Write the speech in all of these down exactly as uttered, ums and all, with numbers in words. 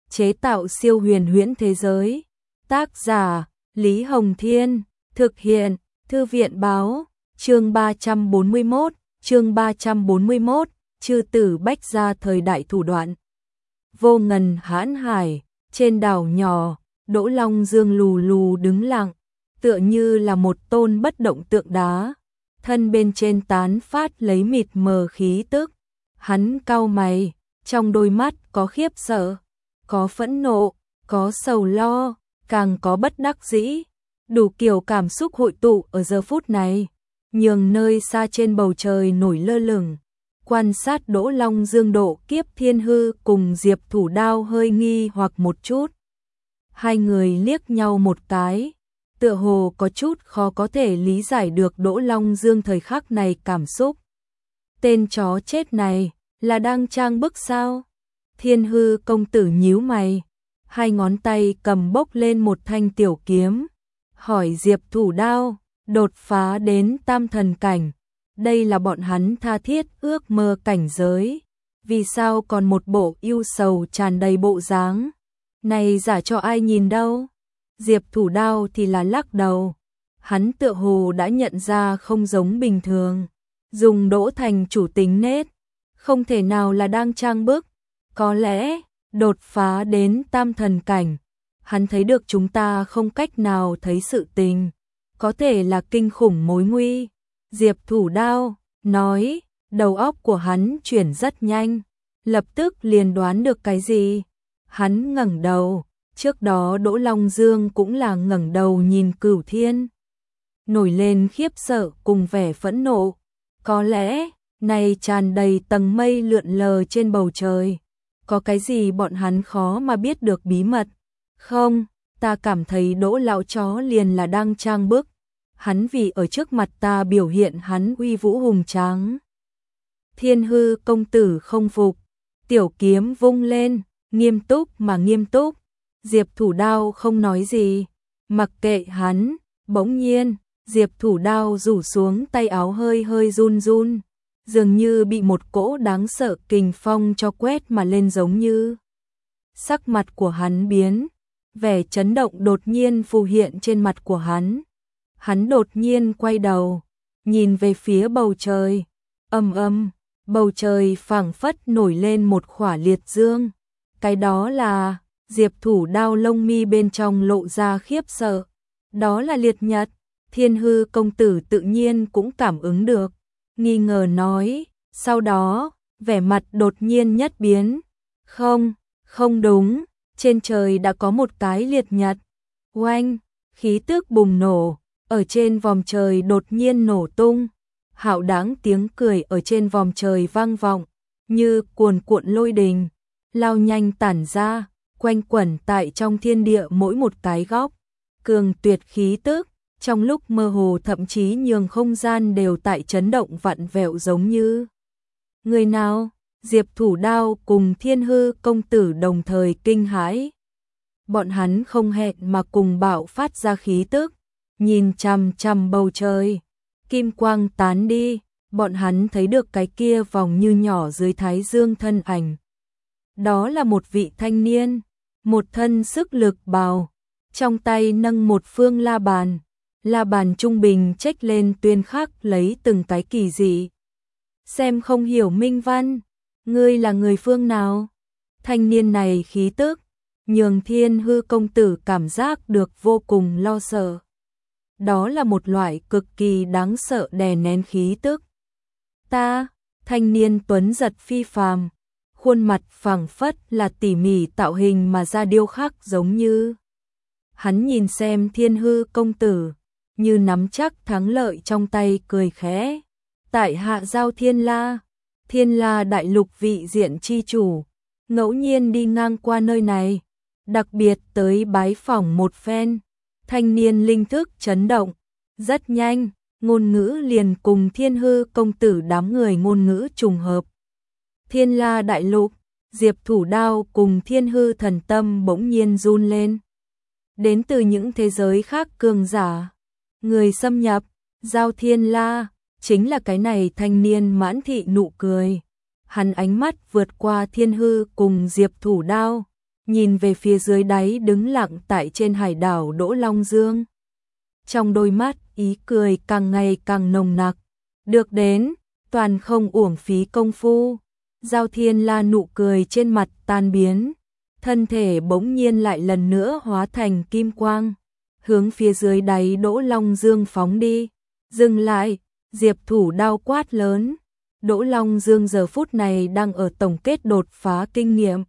chế tạo siêu huyền huyễn thế giới. Tác giả Lý Hồng Thiên, thực hiện Thư viện Báo, chương ba trăm bốn mươi mốt, chương ba trăm bốn mươi mốt, chư tử bách gia thời đại thủ đoạn. Vô ngần hãn hải, trên đảo nhỏ, Đỗ Long Dương lù lù đứng lặng, tựa như là một tôn bất động tượng đá, thân bên trên tán phát lấy mịt mờ khí tức. Hắn cau mày, trong đôi mắt có khiếp sợ, có phẫn nộ, có sầu lo, càng có bất đắc dĩ, đủ kiểu cảm xúc hội tụ ở giờ phút này, nhường nơi xa trên bầu trời nổi lơ lửng. Quan sát Đỗ Long Dương độ kiếp Thiên Hư cùng Diệp Thủ Đao hơi nghi hoặc một chút. Hai người liếc nhau một cái, tựa hồ có chút khó có thể lý giải được Đỗ Long Dương thời khắc này cảm xúc. Tên chó chết này, là đang trang bức sao? Thiên Hư công tử nhíu mày, hai ngón tay cầm bốc lên một thanh tiểu kiếm, hỏi Diệp Thủ Đao, đột phá đến tam thần cảnh. Đây là bọn hắn tha thiết ước mơ cảnh giới, vì sao còn một bộ ưu sầu tràn đầy bộ dáng này giả cho ai nhìn đâu? Diệp Thủ Đao thì là lắc đầu, hắn tựa hồ đã nhận ra không giống bình thường, dùng Đỗ Thành chủ tính nết, không thể nào là đang trang bức, có lẽ đột phá đến tam thần cảnh, hắn thấy được chúng ta không cách nào thấy sự tình, có thể là kinh khủng mối nguy. Diệp Thủ Đao nói, đầu óc của hắn chuyển rất nhanh, lập tức liền đoán được cái gì. Hắn ngẩng đầu, trước đó Đỗ Long Dương cũng là ngẩng đầu nhìn Cửu Thiên, nổi lên khiếp sợ cùng vẻ phẫn nộ. Có lẽ, này tràn đầy tầng mây lượn lờ trên bầu trời, có cái gì bọn hắn khó mà biết được bí mật. Không, ta cảm thấy Đỗ lão chó liền là đang trang bức. Hắn vì ở trước mặt ta biểu hiện hắn uy vũ hùng tráng. Thiên Hư công tử không phục, tiểu kiếm vung lên, nghiêm túc mà nghiêm túc. Diệp Thủ Đao không nói gì, mặc kệ hắn. Bỗng nhiên, Diệp Thủ Đao rủ xuống tay áo hơi hơi run run, dường như bị một cỗ đáng sợ kình phong cho quét mà lên giống như. Sắc mặt của hắn biến, vẻ chấn động đột nhiên phù hiện trên mặt của hắn. Hắn đột nhiên quay đầu, nhìn về phía bầu trời, ầm ầm, bầu trời phảng phất nổi lên một khỏa liệt dương. Cái đó là, Diệp Thủ Đao lông mi bên trong lộ ra khiếp sợ. Đó là liệt nhật. Thiên Hư công tử tự nhiên cũng cảm ứng được, nghi ngờ nói, sau đó, vẻ mặt đột nhiên nhất biến. Không, không đúng, trên trời đã có một cái liệt nhật. Oanh, khí tức bùng nổ. Ở trên vòm trời đột nhiên nổ tung, hạo đáng tiếng cười ở trên vòm trời vang vọng, như cuồn cuộn lôi đình, lao nhanh tản ra, quanh quẩn tại trong thiên địa mỗi một cái góc. Cường tuyệt khí tức, trong lúc mơ hồ thậm chí nhường không gian đều tại chấn động vặn vẹo giống như. Người nào? Diệp Thủ Đao cùng Thiên Hư công tử đồng thời kinh hãi. Bọn hắn không hẹn mà cùng bạo phát ra khí tức. Nhìn chằm chằm bầu trời, kim quang tán đi, bọn hắn thấy được cái kia vòng như nhỏ dưới thái dương thân ảnh. Đó là một vị thanh niên, một thân sức lực bào, trong tay nâng một phương la bàn, la bàn trung bình chếch lên tuyên khắc lấy từng cái kỳ dị. Xem không hiểu minh văn, ngươi là người phương nào? Thanh niên này khí tức, nhường Thiên Hư công tử cảm giác được vô cùng lo sợ. Đó là một loại cực kỳ đáng sợ đè nén khí tức. Ta, thanh niên tuấn giật phi phàm, khuôn mặt phẳng phất là tỉ mỉ tạo hình mà ra điêu khắc giống như. Hắn nhìn xem Thiên Hư công tử, như nắm chắc thắng lợi trong tay cười khẽ. Tại hạ giao Thiên La, Thiên La đại lục vị diện chi chủ, ngẫu nhiên đi ngang qua nơi này, đặc biệt tới bái phỏng một phen. Thanh niên linh thức chấn động, rất nhanh, ngôn ngữ liền cùng Thiên Hư công tử đám người ngôn ngữ trùng hợp. Thiên La đại lục, Diệp Thủ Đao cùng Thiên Hư thần tâm bỗng nhiên run lên. Đến từ những thế giới khác cường giả, người xâm nhập, giao Thiên La, chính là cái này. Thanh niên mãn thị nụ cười, hắn ánh mắt vượt qua Thiên Hư cùng Diệp Thủ Đao, nhìn về phía dưới đáy đứng lặng tại trên hải đảo Đỗ Long Dương. Trong đôi mắt, ý cười càng ngày càng nồng nặc. Được đến, toàn không uổng phí công phu. Giao Thiên La nụ cười trên mặt tan biến, thân thể bỗng nhiên lại lần nữa hóa thành kim quang, hướng phía dưới đáy Đỗ Long Dương phóng đi. Dừng lại, Diệp Thủ Đao quát lớn. Đỗ Long Dương giờ phút này đang ở tổng kết đột phá kinh nghiệm.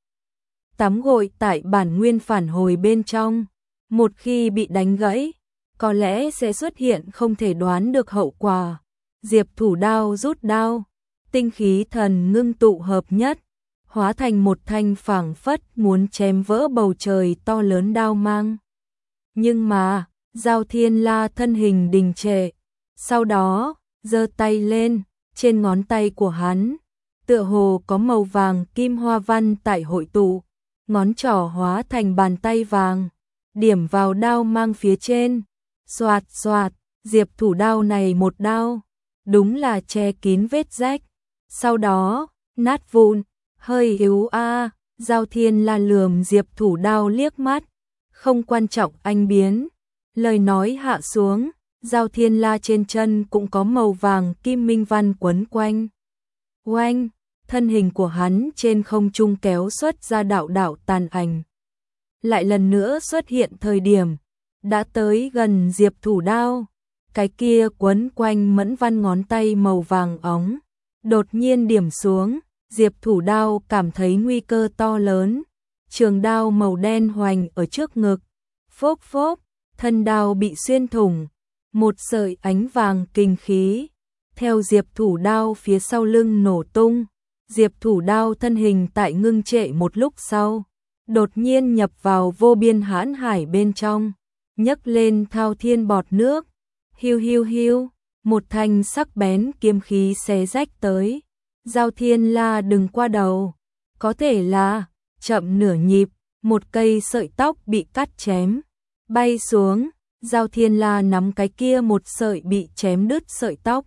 Tắm gội tại bản nguyên phản hồi bên trong, một khi bị đánh gãy, có lẽ sẽ xuất hiện không thể đoán được hậu quả. Diệp Thủ Đao rút đao, tinh khí thần ngưng tụ hợp nhất, hóa thành một thanh phảng phất muốn chém vỡ bầu trời to lớn đao mang. Nhưng mà, Giao Thiên La thân hình đình trệ, sau đó, giơ tay lên, trên ngón tay của hắn, tựa hồ có màu vàng kim hoa văn tại hội tụ, ngón trỏ hóa thành bàn tay vàng, điểm vào đao mang phía trên. Xoạt xoạt, Diệp Thủ Đao này một đao, đúng là che kín vết rách, sau đó, nát vụn, hơi yếu a. Giao Thiên La lườm Diệp Thủ Đao liếc mắt, không quan trọng anh biến. Lời nói hạ xuống, Giao Thiên La trên chân cũng có màu vàng kim minh văn quấn quanh. Oanh, thân hình của hắn trên không trung kéo xuất ra đạo đạo tàn ảnh. Lại lần nữa xuất hiện thời điểm, đã tới gần Diệp Thủ Đao, cái kia quấn quanh mẫn văn ngón tay màu vàng óng, đột nhiên điểm xuống, Diệp Thủ Đao cảm thấy nguy cơ to lớn, trường đao màu đen hoành ở trước ngực, phốc phốc, thân đao bị xuyên thủng, một sợi ánh vàng kinh khí, theo Diệp Thủ Đao phía sau lưng nổ tung, Diệp Thủ Đao thân hình tại ngưng trệ một lúc sau, đột nhiên nhập vào vô biên hãn hải bên trong, nhấc lên thao thiên bọt nước, hiu hiu hiu, một thanh sắc bén kiếm khí xé rách tới. Giao Thiên La đừng qua đầu, có thể là chậm nửa nhịp, một cây sợi tóc bị cắt chém, bay xuống, Giao Thiên La nắm cái kia một sợi bị chém đứt sợi tóc.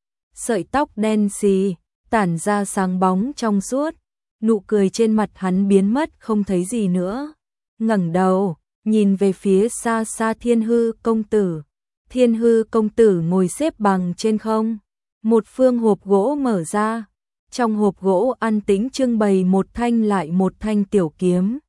Sợi tóc đen xì, tản ra sáng bóng trong suốt, nụ cười trên mặt hắn biến mất không thấy gì nữa. Ngẩng đầu, nhìn về phía xa xa Thiên Hư công tử. Thiên Hư công tử ngồi xếp bằng trên không, một phương hộp gỗ mở ra. Trong hộp gỗ an tĩnh trưng bày một thanh lại một thanh tiểu kiếm.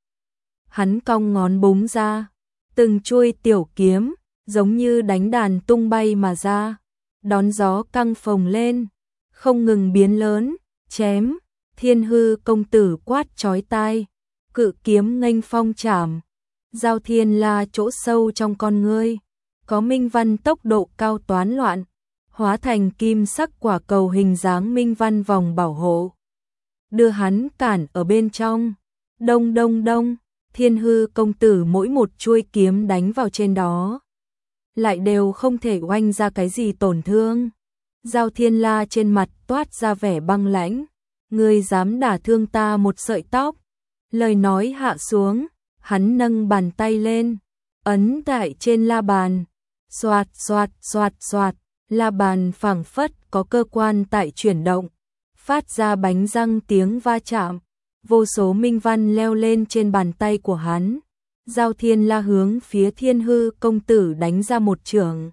Hắn cong ngón búng ra, từng chuôi tiểu kiếm, giống như đánh đàn tung bay mà ra, đón gió căng phồng lên, không ngừng biến lớn, chém. Thiên Hư công tử quát chói tai, cự kiếm nghênh phong chảm. Giao Thiên La chỗ sâu trong con ngươi, có minh văn tốc độ cao toán loạn, hóa thành kim sắc quả cầu hình dáng minh văn vòng bảo hộ, đưa hắn cản ở bên trong. Đông đông đông, Thiên Hư công tử mỗi một chuôi kiếm đánh vào trên đó, lại đều không thể oanh ra cái gì tổn thương. Giao Thiên La trên mặt toát ra vẻ băng lãnh, ngươi dám đả thương ta một sợi tóc. Lời nói hạ xuống, hắn nâng bàn tay lên, ấn tại trên la bàn, xoạt xoạt xoạt xoạt, la bàn phảng phất có cơ quan tại chuyển động, phát ra bánh răng tiếng va chạm, vô số minh văn leo lên trên bàn tay của hắn. Giao Thiên La hướng phía Thiên Hư công tử đánh ra một chưởng.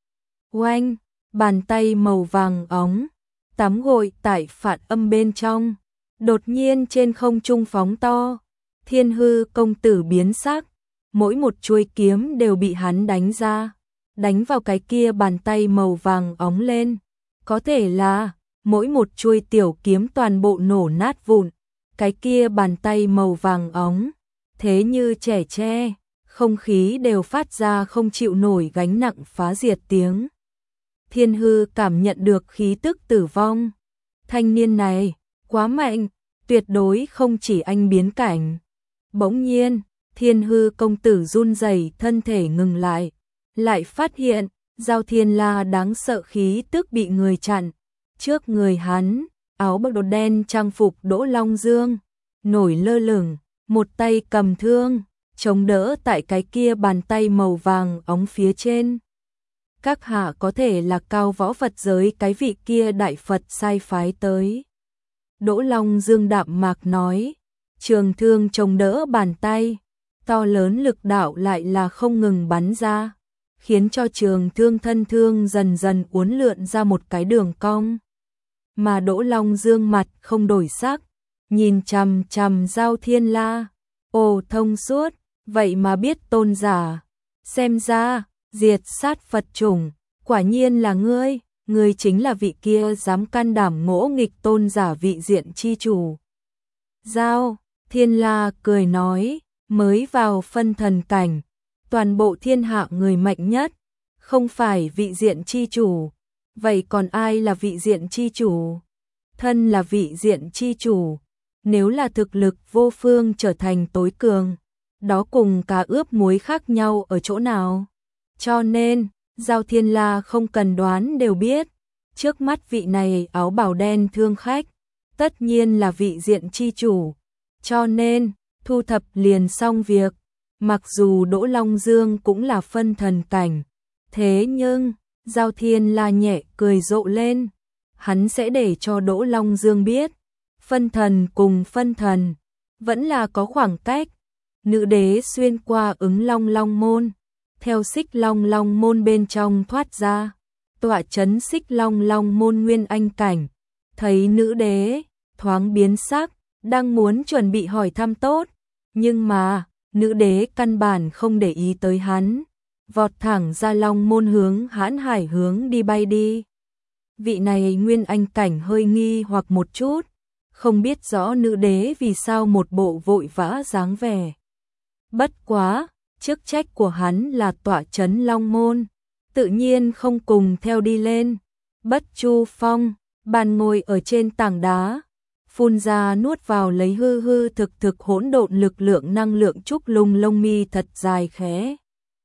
Oanh, bàn tay màu vàng óng, tắm gội tại phản âm bên trong, đột nhiên trên không trung phóng to. Thiên Hư công tử biến sắc, mỗi một chuôi kiếm đều bị hắn đánh ra, đánh vào cái kia bàn tay màu vàng óng lên. Có thể là mỗi một chuôi tiểu kiếm toàn bộ nổ nát vụn, cái kia bàn tay màu vàng óng, thế như trẻ tre, không khí đều phát ra không chịu nổi gánh nặng phá diệt tiếng. Thiên Hư cảm nhận được khí tức tử vong. Thanh niên này, quá mạnh, tuyệt đối không chỉ anh biến cảnh. Bỗng nhiên, Thiên Hư công tử run rẩy, thân thể ngừng lại, lại phát hiện, Giao Thiên La đáng sợ khí tức bị người chặn. Trước người hắn, áo bạc đồ đen trang phục Đỗ Long Dương, nổi lơ lửng, một tay cầm thương, chống đỡ tại cái kia bàn tay màu vàng óng phía trên. Các hạ có thể là cao võ Phật giới cái vị kia đại Phật sai phái tới. Đỗ Long Dương đạm mạc nói, trường thương chống đỡ bàn tay, to lớn lực đạo lại là không ngừng bắn ra, khiến cho trường thương thân thương dần dần uốn lượn ra một cái đường cong. Mà Đỗ Long Dương mặt không đổi sắc, nhìn chằm chằm Giao Thiên La, ồ thông suốt, vậy mà biết tôn giả, xem ra, diệt sát Phật chủng, quả nhiên là ngươi, ngươi chính là vị kia dám can đảm ngỗ nghịch tôn giả vị diện chi chủ. Giao Thiên La cười nói, mới vào phân thần cảnh, toàn bộ thiên hạ người mạnh nhất, không phải vị diện chi chủ, vậy còn ai là vị diện chi chủ? Thân là vị diện chi chủ, nếu là thực lực vô phương trở thành tối cường, đó cùng cá ướp muối khác nhau ở chỗ nào? Cho nên, Giao Thiên La không cần đoán đều biết, trước mắt vị này áo bào đen thương khách, tất nhiên là vị diện chi chủ, cho nên, thu thập liền xong việc, mặc dù Đỗ Long Dương cũng là phân thần cảnh, thế nhưng, Giao Thiên La nhẹ cười rộ lên, hắn sẽ để cho Đỗ Long Dương biết, phân thần cùng phân thần, vẫn là có khoảng cách. Nữ đế xuyên qua ứng long long môn, theo xích long long môn bên trong thoát ra, tọa chấn xích long long môn nguyên anh cảnh, thấy nữ đế, thoáng biến sắc, đang muốn chuẩn bị hỏi thăm tốt, nhưng mà, nữ đế căn bản không để ý tới hắn, vọt thẳng ra long môn hướng Hãn Hải hướng đi bay đi. Vị này nguyên anh cảnh hơi nghi hoặc một chút, không biết rõ nữ đế vì sao một bộ vội vã dáng vẻ. Bất quá, chức trách của hắn là tọa chấn long môn, tự nhiên không cùng theo đi lên. Bất Chu Phong, bàn ngồi ở trên tảng đá, phun ra nuốt vào lấy hư hư thực thực hỗn độn lực lượng năng lượng trúc lung lông mi thật dài khẽ.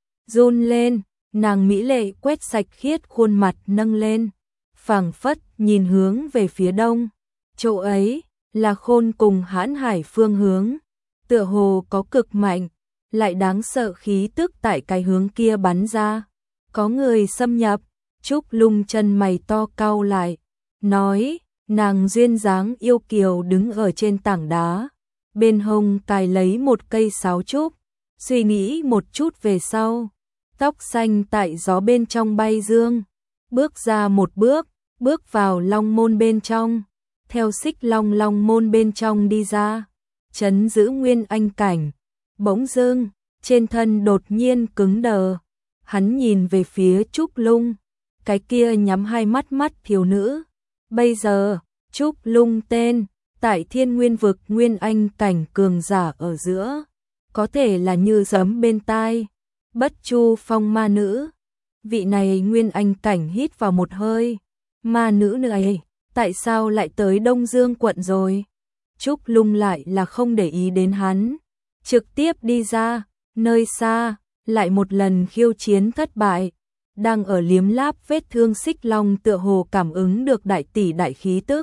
Run lên, nàng mỹ lệ quét sạch khiết khuôn mặt nâng lên, phảng phất nhìn hướng về phía đông. Chỗ ấy là Khôn cùng Hãn Hải phương hướng, tựa hồ có cực mạnh, lại đáng sợ khí tức tại cái hướng kia bắn ra. Có người xâm nhập, Trúc Lung chân mày to cau lại, nói, nàng duyên dáng yêu kiều đứng ở trên tảng đá, bên hông cài lấy một cây sáo trúc, suy nghĩ một chút về sau, tóc xanh tại gió bên trong bay dương, bước ra một bước, bước vào long môn bên trong, theo xích long long môn bên trong đi ra, chấn giữ nguyên anh cảnh, bỗng dưng, trên thân đột nhiên cứng đờ, hắn nhìn về phía Trúc Lung, cái kia nhắm hai mắt mắt thiếu nữ, bây giờ, Trúc Lung tên, tại thiên nguyên vực nguyên anh cảnh cường giả ở giữa, có thể là như giấm bên tai. Bất Chu Phong ma nữ, vị này nguyên anh cảnh hít vào một hơi, ma nữ này, tại sao lại tới Đông Dương quận rồi? Trúc Lung lại là không để ý đến hắn, trực tiếp đi ra, nơi xa, lại một lần khiêu chiến thất bại, đang ở liếm láp vết thương xích long tựa hồ cảm ứng được đại tỷ đại khí tức.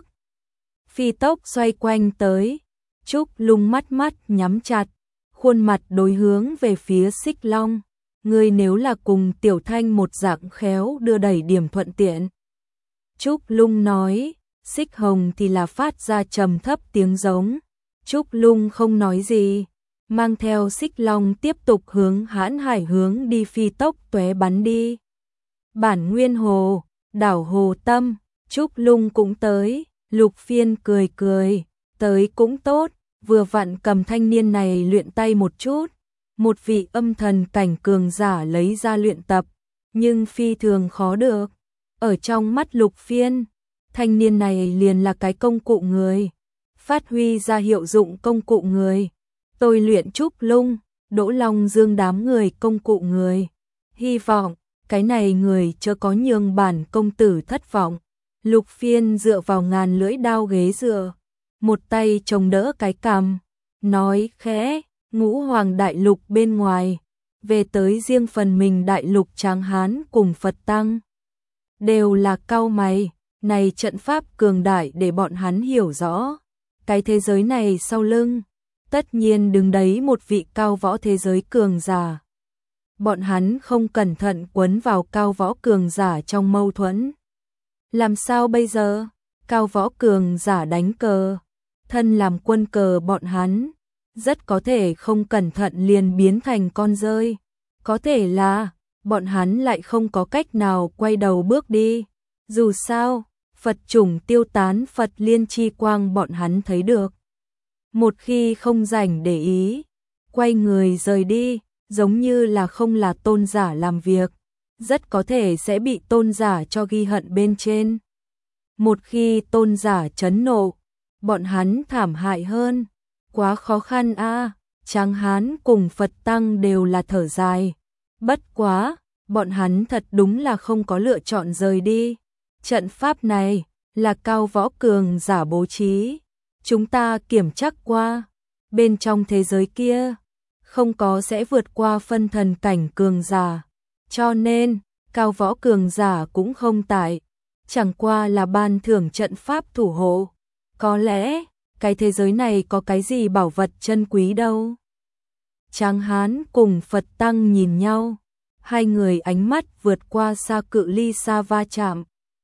Phi tốc xoay quanh tới, Trúc Lung mắt mắt nhắm chặt, khuôn mặt đối hướng về phía xích long. Ngươi nếu là cùng Tiểu Thanh một dạng khéo đưa đẩy điểm thuận tiện. Trúc Lung nói, xích hồng thì là phát ra trầm thấp tiếng giống. Trúc Lung không nói gì, mang theo xích long tiếp tục hướng Hãn Hải hướng đi phi tốc tóe bắn đi. Bản Nguyên Hồ, đảo Hồ Tâm, Trúc Lung cũng tới, Lục Phiên cười cười, tới cũng tốt, vừa vặn cầm thanh niên này luyện tay một chút. Một vị âm thần cảnh cường giả lấy ra luyện tập, nhưng phi thường khó được. Ở trong mắt Lục Phiên, thanh niên này liền là cái công cụ người, phát huy ra hiệu dụng công cụ người. Tôi luyện Trúc Lung, Đỗ Long Dương đám người công cụ người. Hy vọng, cái này người chớ có nhường bản công tử thất vọng. Lục Phiên dựa vào ngàn lưỡi đao ghế dựa, một tay chống đỡ cái cằm, nói khẽ, ngũ hoàng đại lục bên ngoài, về tới riêng phần mình đại lục Tráng Hán cùng Phật Tăng. Đều là cau mày, này trận pháp cường đại để bọn hắn hiểu rõ. Cái thế giới này sau lưng, tất nhiên đứng đấy một vị cao võ thế giới cường giả. Bọn hắn không cẩn thận quấn vào cao võ cường giả trong mâu thuẫn. Làm sao bây giờ? Cao võ cường giả đánh cờ, thân làm quân cờ bọn hắn, rất có thể không cẩn thận liền biến thành con rơi. Có thể là, bọn hắn lại không có cách nào quay đầu bước đi. Dù sao, Phật chủng tiêu tán Phật liên chi quang bọn hắn thấy được. Một khi không rảnh để ý, quay người rời đi, giống như là không là tôn giả làm việc, rất có thể sẽ bị tôn giả cho ghi hận bên trên. Một khi tôn giả chấn nộ, bọn hắn thảm hại hơn, quá khó khăn a. À, Tráng Hán cùng Phật Tăng đều là thở dài. Bất quá, bọn hắn thật đúng là không có lựa chọn rời đi. Trận pháp này là Cao Võ cường giả bố trí. Chúng ta kiểm chắc qua, bên trong thế giới kia không có sẽ vượt qua phân thần cảnh cường giả, cho nên Cao Võ cường giả cũng không tại, chẳng qua là ban thưởng trận pháp thủ hộ. Có lẽ cái thế giới này có cái gì bảo vật chân quý đâu. Tráng Hán cùng Phật Tăng nhìn nhau, hai người ánh mắt vượt qua xa cự ly xa va chạm.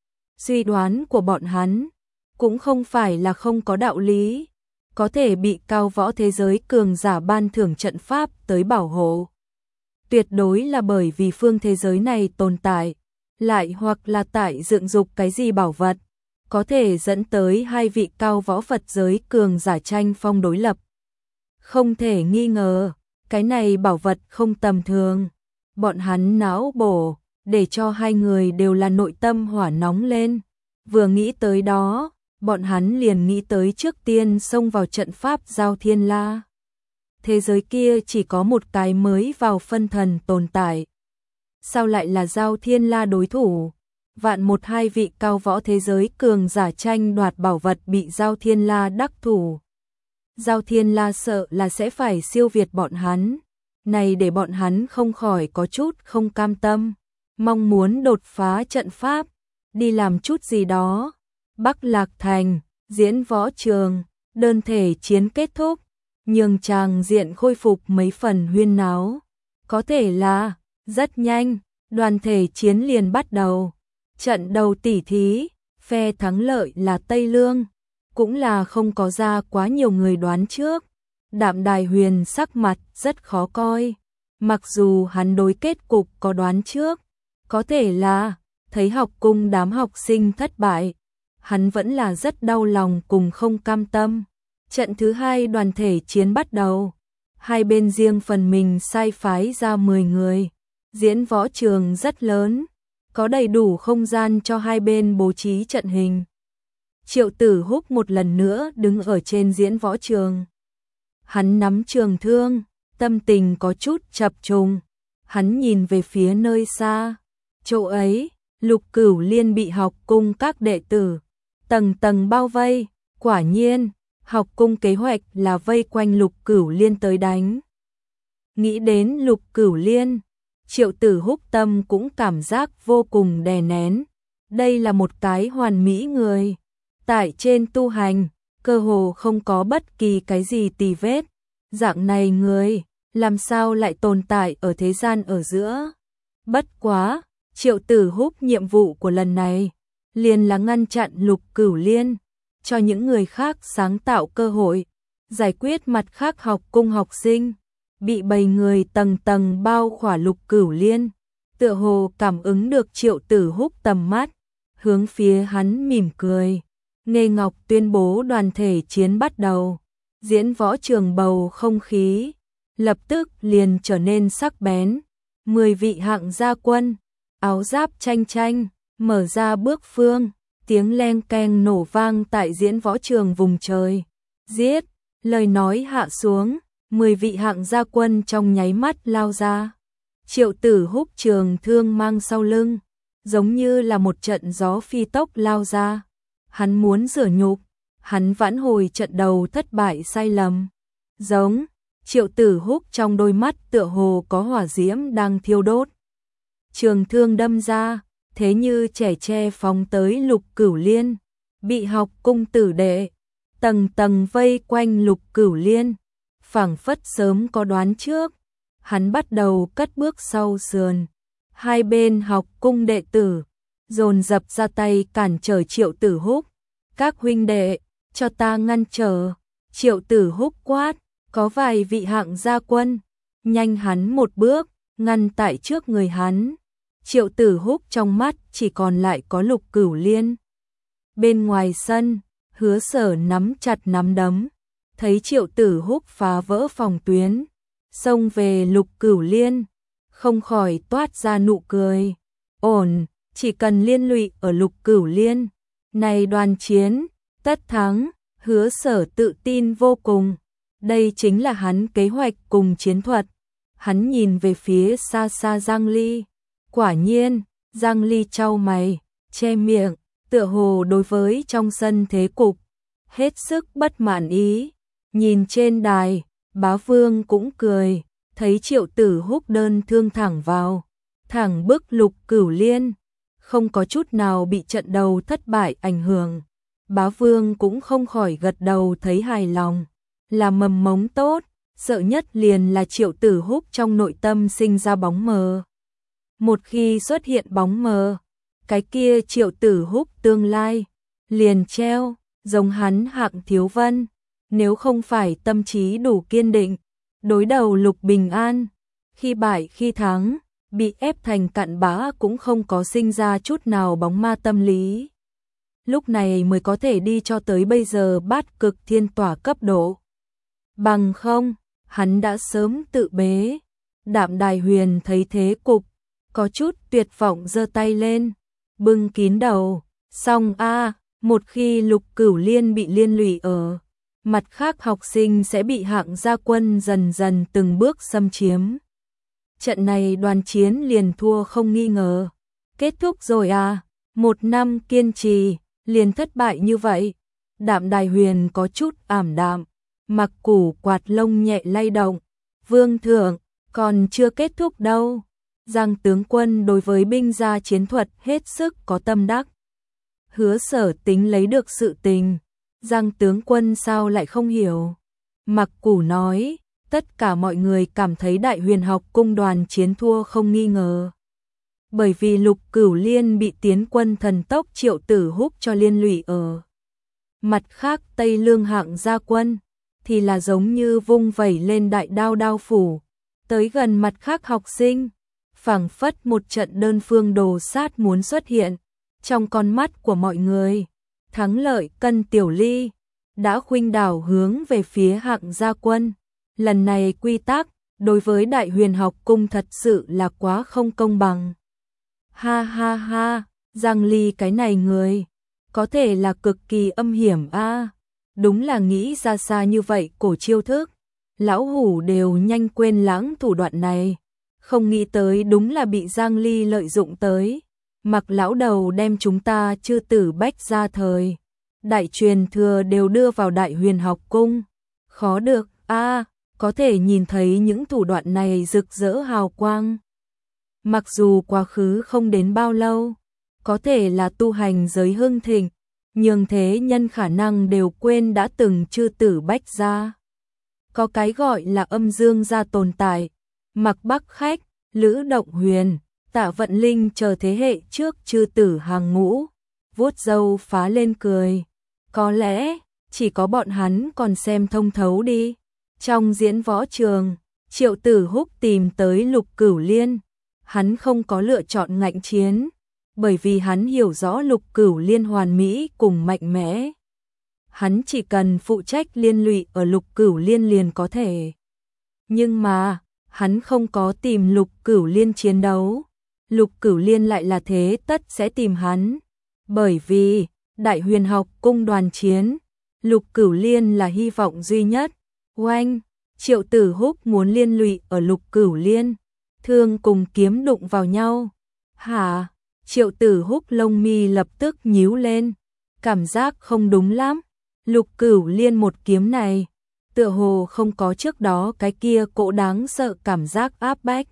Suy đoán của bọn hắn cũng không phải là không có đạo lý, có thể bị Cao Võ thế giới cường giả ban thưởng trận pháp tới bảo hộ. Tuyệt đối là bởi vì phương thế giới này tồn tại, lại hoặc là tại dựng dục cái gì bảo vật, có thể dẫn tới hai vị Cao Võ Phật giới cường giả tranh phong đối lập. Không thể nghi ngờ, cái này bảo vật không tầm thường. Bọn hắn não bổ, để cho hai người đều là nội tâm hỏa nóng lên. Vừa nghĩ tới đó, bọn hắn liền nghĩ tới trước tiên xông vào trận pháp Giao Thiên La. Thế giới kia chỉ có một cái mới vào phân thần tồn tại. Sao lại là Giao Thiên La đối thủ? Vạn một hai vị Cao Võ thế giới cường giả tranh đoạt bảo vật bị Giao Thiên La đắc thủ. Giao Thiên La sợ là sẽ phải siêu việt bọn hắn. Này để bọn hắn không khỏi có chút không cam tâm, mong muốn đột phá trận pháp, đi làm chút gì đó. Bắc Lạc Thành, diễn võ trường, đơn thể chiến kết thúc, nhường tràng diện khôi phục mấy phần huyên náo. Có thể là, rất nhanh, đoàn thể chiến liền bắt đầu. Trận đầu tỉ thí, phe thắng lợi là Tây Lương, cũng là không có ra quá nhiều người đoán trước. Đạm Đài Huyền sắc mặt rất khó coi, mặc dù hắn đối kết cục có đoán trước, có thể là thấy học cung đám học sinh thất bại, hắn vẫn là rất đau lòng cùng không cam tâm. Trận thứ hai đoàn thể chiến bắt đầu, hai bên riêng phần mình sai phái ra mười người, diễn võ trường rất lớn, có đầy đủ không gian cho hai bên bố trí trận hình. Triệu Tử Húc một lần nữa đứng ở trên diễn võ trường. Hắn nắm trường thương, tâm tình có chút chập trùng. Hắn nhìn về phía nơi xa. Chỗ ấy, Lục Cửu Liên bị học cung các đệ tử tầng tầng bao vây. Quả nhiên, học cung kế hoạch là vây quanh Lục Cửu Liên tới đánh. Nghĩ đến Lục Cửu Liên, Triệu Tử Húc tâm cũng cảm giác vô cùng đè nén. Đây là một cái hoàn mỹ người. Tại trên tu hành, cơ hồ không có bất kỳ cái gì tì vết. Dạng này người, làm sao lại tồn tại ở thế gian ở giữa? Bất quá, Triệu Tử Húc nhiệm vụ của lần này liền là ngăn chặn Lục Cửu Liên, cho những người khác sáng tạo cơ hội, giải quyết mặt khác học cung học sinh, bị bầy người tầng tầng bao khỏa Lục Cửu Liên, tựa hồ cảm ứng được Triệu Tử Húc tầm mắt, hướng phía hắn mỉm cười. Nghê Ngọc tuyên bố đoàn thể chiến bắt đầu. Diễn võ trường bầu không khí lập tức liền trở nên sắc bén. Mười vị hạng gia quân, áo giáp tranh tranh, mở ra bước phương, tiếng leng keng nổ vang tại diễn võ trường vùng trời. Giết, lời nói hạ xuống, mười vị hạng gia quân trong nháy mắt lao ra. Triệu Tử Húc trường thương mang sau lưng, giống như là một trận gió phi tốc lao ra. Hắn muốn rửa nhục, hắn vãn hồi trận đầu thất bại sai lầm. Giống, Triệu Tử Húc trong đôi mắt tựa hồ có hỏa diễm đang thiêu đốt. Trường thương đâm ra, thế như trẻ tre phóng tới Lục Cửu Liên, bị học cung tử đệ tầng tầng vây quanh Lục Cửu Liên, phảng phất sớm có đoán trước. Hắn bắt đầu cất bước sau sườn, hai bên học cung đệ tử dồn dập ra tay cản trở Triệu Tử Húc. Các huynh đệ, cho ta ngăn trở. Triệu Tử Húc quát, có vài vị hạng gia quân, nhanh hắn một bước, ngăn tại trước người hắn. Triệu Tử Húc trong mắt chỉ còn lại có Lục Cửu Liên. Bên ngoài sân, Hứa Sở nắm chặt nắm đấm, thấy Triệu Tử Húc phá vỡ phòng tuyến, xông về Lục Cửu Liên, không khỏi toát ra nụ cười. Ổn, chỉ cần liên lụy ở Lục Cửu Liên, này đoàn chiến, tất thắng. Hứa Sở tự tin vô cùng, đây chính là hắn kế hoạch cùng chiến thuật. Hắn nhìn về phía xa xa Giang Ly, quả nhiên, Giang Ly chau mày, che miệng, tựa hồ đối với trong sân thế cục, hết sức bất mãn ý. Nhìn trên đài, Bá Vương cũng cười, thấy Triệu Tử Húc đơn thương thẳng vào, thẳng bức Lục Cửu Liên, không có chút nào bị trận đầu thất bại ảnh hưởng. Bá Vương cũng không khỏi gật đầu thấy hài lòng, là mầm mống tốt, sợ nhất liền là Triệu Tử Húc trong nội tâm sinh ra bóng mờ. Một khi xuất hiện bóng mờ, cái kia Triệu Tử Húc tương lai liền treo, giống hắn Hạng Thiếu Vân, nếu không phải tâm trí đủ kiên định, đối đầu Lục Bình An, khi bại khi thắng, bị ép thành cặn bã cũng không có sinh ra chút nào bóng ma tâm lý. Lúc này mới có thể đi cho tới bây giờ bát cực thiên tỏa cấp độ. Bằng không, hắn đã sớm tự bế. Đạm Đài Huyền thấy thế cục, có chút tuyệt vọng giơ tay lên, bưng kín đầu, xong a, một khi Lục Cửu Liên bị liên lụy ở, mặt khác học sinh sẽ bị hạng gia quân dần dần từng bước xâm chiếm. Trận này đoàn chiến liền thua không nghi ngờ. Kết thúc rồi à, một năm kiên trì, liền thất bại như vậy. Đạm Đài Huyền có chút ảm đạm, mặc củ quạt lông nhẹ lay động. Vương thượng, còn chưa kết thúc đâu. Giang tướng quân đối với binh gia chiến thuật hết sức có tâm đắc. Hứa Sở tính lấy được sự tình, Giang tướng quân sao lại không hiểu. Mặc củ nói, tất cả mọi người cảm thấy Đại Huyền học cung đoàn chiến thua không nghi ngờ. Bởi vì Lục Cửu Liên bị tiến quân thần tốc Triệu Tử Húc cho liên lụy ở. Mặt khác Tây Lương hạng gia quân, thì là giống như vung vẩy lên đại đao đao phủ, tới gần mặt khác học sinh, phảng phất một trận đơn phương đồ sát muốn xuất hiện. Trong con mắt của mọi người, thắng lợi Cân Tiểu Ly đã khuynh đảo hướng về phía hạng gia quân. Lần này quy tắc, đối với Đại Huyền học cung thật sự là quá không công bằng. Ha ha ha, Giang Ly cái này người, có thể là cực kỳ âm hiểm a. À, đúng là nghĩ ra xa như vậy cổ chiêu thức, lão hủ đều nhanh quên lãng thủ đoạn này, không nghĩ tới đúng là bị Giang Ly lợi dụng tới. Mặc lão đầu đem chúng ta chư tử bách gia thời, đại truyền thừa đều đưa vào Đại Huyền học cung. Khó được, a, à, có thể nhìn thấy những thủ đoạn này rực rỡ hào quang. Mặc dù quá khứ không đến bao lâu, có thể là tu hành giới hưng thịnh, nhưng thế nhân khả năng đều quên đã từng chư tử bách gia. Có cái gọi là âm dương gia tồn tại, Mặc Bắc Khách, Lữ Động Huyền, Tạ Vận Linh chờ thế hệ trước chư tử hàng ngũ, vuốt râu phá lên cười. Có lẽ, chỉ có bọn hắn còn xem thông thấu đi. Trong diễn võ trường, Triệu Tử Húc tìm tới Lục Cửu Liên. Hắn không có lựa chọn ngạnh chiến, bởi vì hắn hiểu rõ Lục Cửu Liên hoàn mỹ cùng mạnh mẽ. Hắn chỉ cần phụ trách liên lụy ở Lục Cửu Liên liền có thể. Nhưng mà, hắn không có tìm Lục Cửu Liên chiến đấu. Lục Cửu Liên lại là thế tất sẽ tìm hắn. Bởi vì, Đại Huyền học cung đoàn chiến, Lục Cửu Liên là hy vọng duy nhất. Oanh, Triệu Tử Húc muốn liên lụy ở Lục Cửu Liên, thương cùng kiếm đụng vào nhau. Hả? Triệu Tử Húc lông mi lập tức nhíu lên, cảm giác không đúng lắm. Lục Cửu Liên một kiếm này, tựa hồ không có trước đó cái kia cỗ đáng sợ cảm giác áp bách.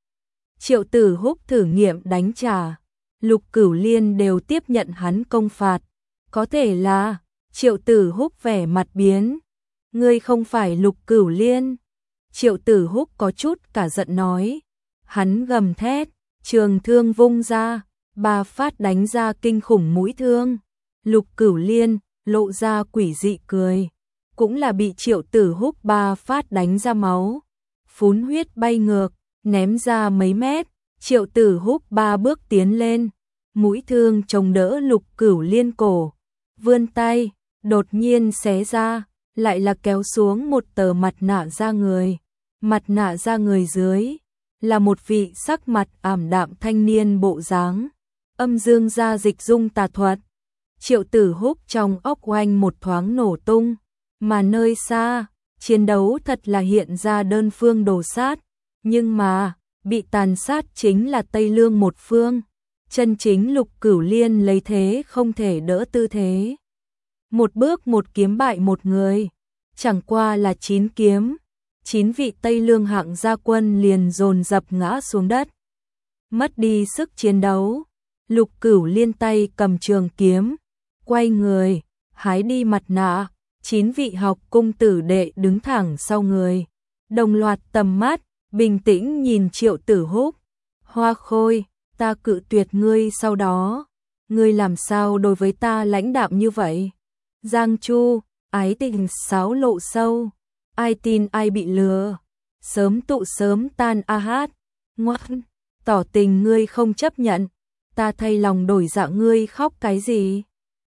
Triệu Tử Húc thử nghiệm đánh trả, Lục Cửu Liên đều tiếp nhận hắn công phạt. Có thể là, Triệu Tử Húc vẻ mặt biến. Ngươi không phải Lục Cửu Liên. Triệu Tử Húc có chút cả giận nói. Hắn gầm thét, trường thương vung ra, ba phát đánh ra kinh khủng mũi thương. Lục Cửu Liên lộ ra quỷ dị cười. cũng là bị Triệu Tử Húc ba phát đánh ra máu, phun huyết bay ngược, ném ra mấy mét. Triệu Tử Húc ba bước tiến lên, mũi thương chống đỡ Lục Cửu Liên cổ, vươn tay, đột nhiên xé ra, lại là kéo xuống một tờ mặt nạ da người. Mặt nạ da người dưới là một vị sắc mặt ảm đạm thanh niên bộ dáng, âm dương gia dịch dung tà thuật. Triệu Tử Húc trong óc oanh một thoáng nổ tung, mà nơi xa, chiến đấu thật là hiện ra đơn phương đồ sát, nhưng mà bị tàn sát chính là Tây Lương một phương. Chân chính Lục Cửu Liên lấy thế không thể đỡ tư thế, một bước một kiếm bại một người, chẳng qua là chín kiếm, chín vị Tây Lương hạng gia quân liền dồn dập ngã xuống đất, mất đi sức chiến đấu. Lục Cửu Liên tay cầm trường kiếm, quay người, hái đi mặt nạ, chín vị học cung tử đệ đứng thẳng sau người, đồng loạt tầm mắt, bình tĩnh nhìn Triệu Tử Húc. Hoa Khôi, ta cự tuyệt ngươi sau đó, ngươi làm sao đối với ta lãnh đạm như vậy? Giang Chu, ái tình sáo lộ sâu, ai tin ai bị lừa, sớm tụ sớm tan a hát, ngoan, tỏ tình ngươi không chấp nhận, ta thay lòng đổi dạ ngươi khóc cái gì?